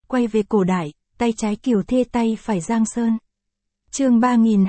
quay về cổ đại, tay trái Kiều Thê tay phải Giang Sơn. Chương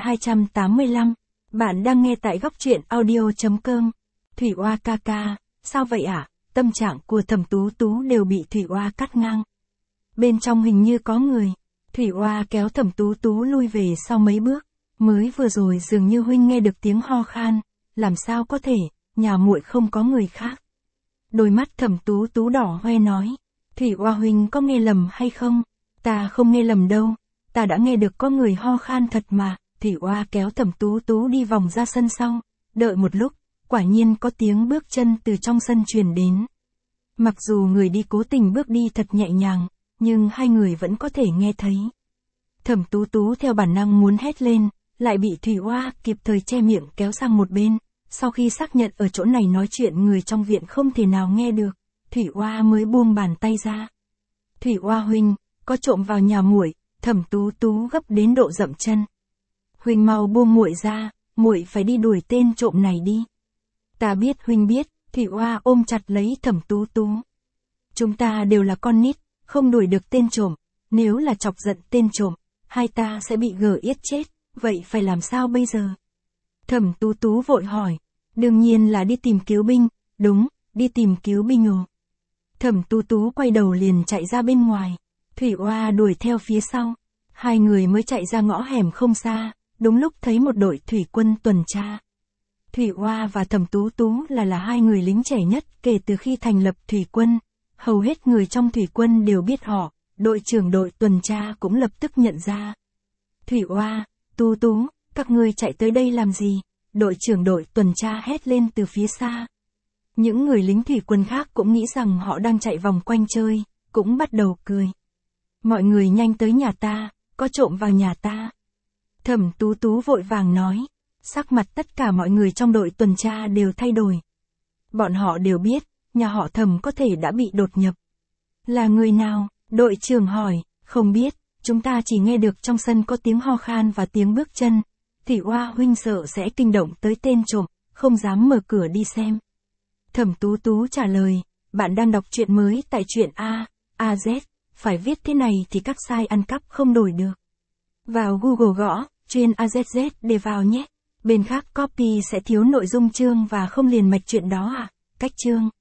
3285, bạn đang nghe tại góc truyện audio.com. Thủy Oa ca ca, sao vậy ạ? Tâm trạng của Thẩm Tú Tú đều bị Thủy Oa cắt ngang. Bên trong hình như có người. Thủy Oa kéo Thẩm Tú Tú lui về sau mấy bước. Mới vừa rồi dường như huynh nghe được tiếng ho khan, làm sao có thể, nhà muội không có người khác. Đôi mắt Thẩm Tú Tú đỏ hoe nói, Thủy Oa huynh có nghe lầm hay không? Ta không nghe lầm đâu, ta đã nghe được có người ho khan thật mà. Thủy Oa kéo Thẩm Tú Tú đi vòng ra sân sau, đợi một lúc, quả nhiên có tiếng bước chân từ trong sân truyền đến. Mặc dù người đi cố tình bước đi thật nhẹ nhàng, nhưng hai người vẫn có thể nghe thấy. Thẩm Tú Tú theo bản năng muốn hét lên, lại bị Thủy Oa kịp thời che miệng kéo sang một bên. Sau khi xác nhận ở chỗ này nói chuyện người trong viện không thể nào nghe được, Thủy Oa mới buông bàn tay ra. Thủy Oa huynh, có trộm vào nhà muội. Thẩm Tú Tú gấp đến độ dậm chân. Huynh mau buông muội ra, muội phải đi đuổi tên trộm này đi. Ta biết huynh biết. Thủy Oa ôm chặt lấy Thẩm Tú Tú. Chúng ta đều là con nít, không đuổi được tên trộm, nếu là chọc giận tên trộm, hai ta sẽ bị gờ yết chết, vậy phải làm sao bây giờ? Thẩm Tú Tú vội hỏi, đương nhiên là đi tìm cứu binh, đúng, đi tìm cứu binh ồ. Thẩm Tú Tú quay đầu liền chạy ra bên ngoài, Thủy Oa đuổi theo phía sau, hai người mới chạy ra ngõ hẻm không xa, đúng lúc thấy một đội thủy quân tuần tra. Thủy Oa và Thẩm Tú Tú là hai người lính trẻ nhất kể từ khi thành lập thủy quân, hầu hết người trong thủy quân đều biết họ, đội trưởng đội tuần tra cũng lập tức nhận ra. Thủy Oa, Tú Tú, các ngươi chạy tới đây làm gì? Đội trưởng đội tuần tra hét lên từ phía xa. Những người lính thủy quân khác cũng nghĩ rằng họ đang chạy vòng quanh chơi, cũng bắt đầu cười. Mọi người nhanh tới nhà ta, có trộm vào nhà ta. Thẩm Tú Tú vội vàng nói. Sắc mặt tất cả mọi người trong đội tuần tra đều thay đổi. Bọn họ đều biết, nhà họ Thẩm có thể đã bị đột nhập. Là người nào? Đội trưởng hỏi, không biết, chúng ta chỉ nghe được trong sân có tiếng ho khan và tiếng bước chân. Thủy Oa huynh sợ sẽ kinh động tới tên trộm, không dám mở cửa đi xem. Thẩm Tú Tú trả lời, bạn đang đọc truyện mới tại truyện A.Z, phải viết thế này thì các site ăn cắp không đổi được. Vào Google gõ, truyện AZZ để vào nhé. Bên khác copy sẽ thiếu nội dung chương và không liền mạch chuyện đó à? Cách chương